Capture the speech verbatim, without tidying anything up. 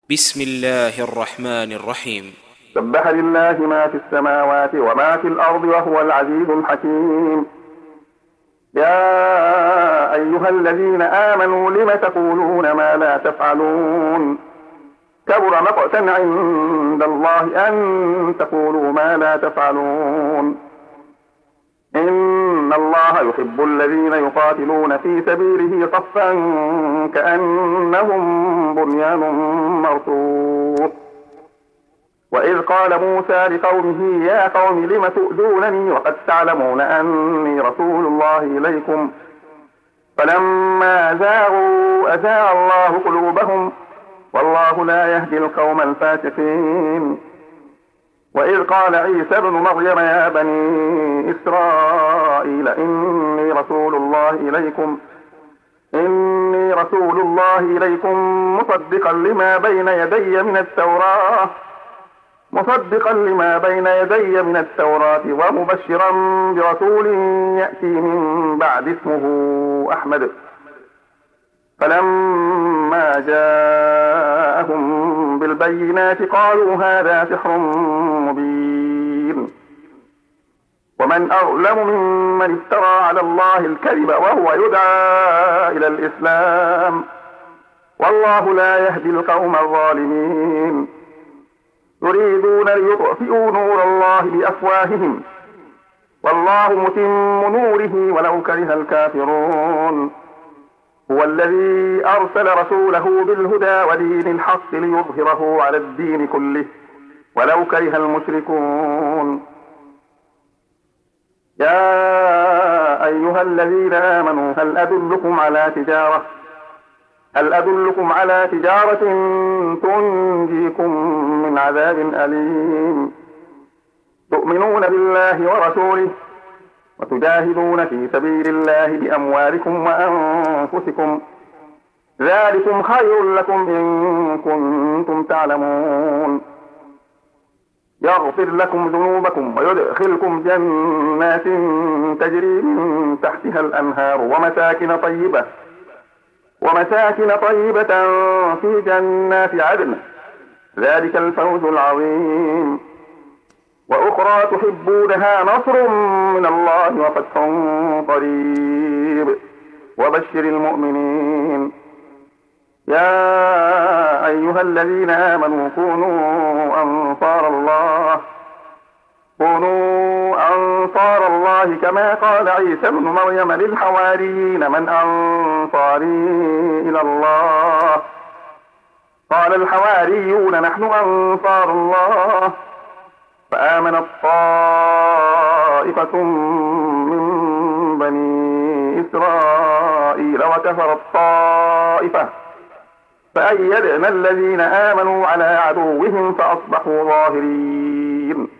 بسم الله الرحمن الرحيم. سبح لله ما في السماوات وما في الأرض وهو العزيز الحكيم. يا أيها الذين آمنوا لم تقولون ما لا تفعلون كبر مقتا عند الله أن تقولوا ما لا تفعلون. إن الله يحب الذين يقاتلون في سبيله صفا كأنهم بنيان مرصوص. وإذ قال موسى لقومه يا قوم لم تؤذونني وقد تعلمون أني رسول الله إليكم فلما زاغوا أزاغ الله قلوبهم والله لا يهدي القوم الفاسقين. وإذ قال عيسى ابن مريم يا بني إسرائيل إني رسول الله إليكم إني رسول الله إليكم مصدقا لما بين يدي من التوراة مصدقا لما بين يدي من التوراة ومبشرا برسول يأتي من بعد اسمه أحمد. فلما جاءهم بالبينات قالوا هذا سحر مبين. ومن أظلم ممن افترى على الله الكذب وهو يدعى إلى الإسلام والله لا يهدي القوم الظالمين. يريدون ليطفئوا نور الله بأفواههم والله متم نوره ولو كره الكافرون. هو الذي أرسل رسوله بالهدى ودين الحق ليظهره على الدين كله ولو كره المشركون. يا أيها الذين آمنوا هل أدلكم على تجارة هل أدلكم على تجارة تنجيكم من عذاب أليم تؤمنون بالله ورسوله وتجاهدون في سبيل الله بأموالكم وأنفسكم ذلكم خير لكم إن كنتم تعلمون. يغفر لكم ذنوبكم ويدخلكم جنات تجري من تحتها الأنهار ومساكن طيبة ومساكن طيبة في جنات عدن ذلك الفوز العظيم. وأخرى تحبونها نصر من الله وفتح قريب وبشر المؤمنين. يا أيها الذين آمنوا كونوا أنصار الله كونوا أنصار الله كما قال عيسى ابن مريم للحواريين من أنصاري إلى الله قال الحواريون نحن أنصار الله. فآمنت طائفة من بني إسرائيل وكفرت طائفة فأيدنا الذين آمنوا على عدوهم فأصبحوا ظاهرين.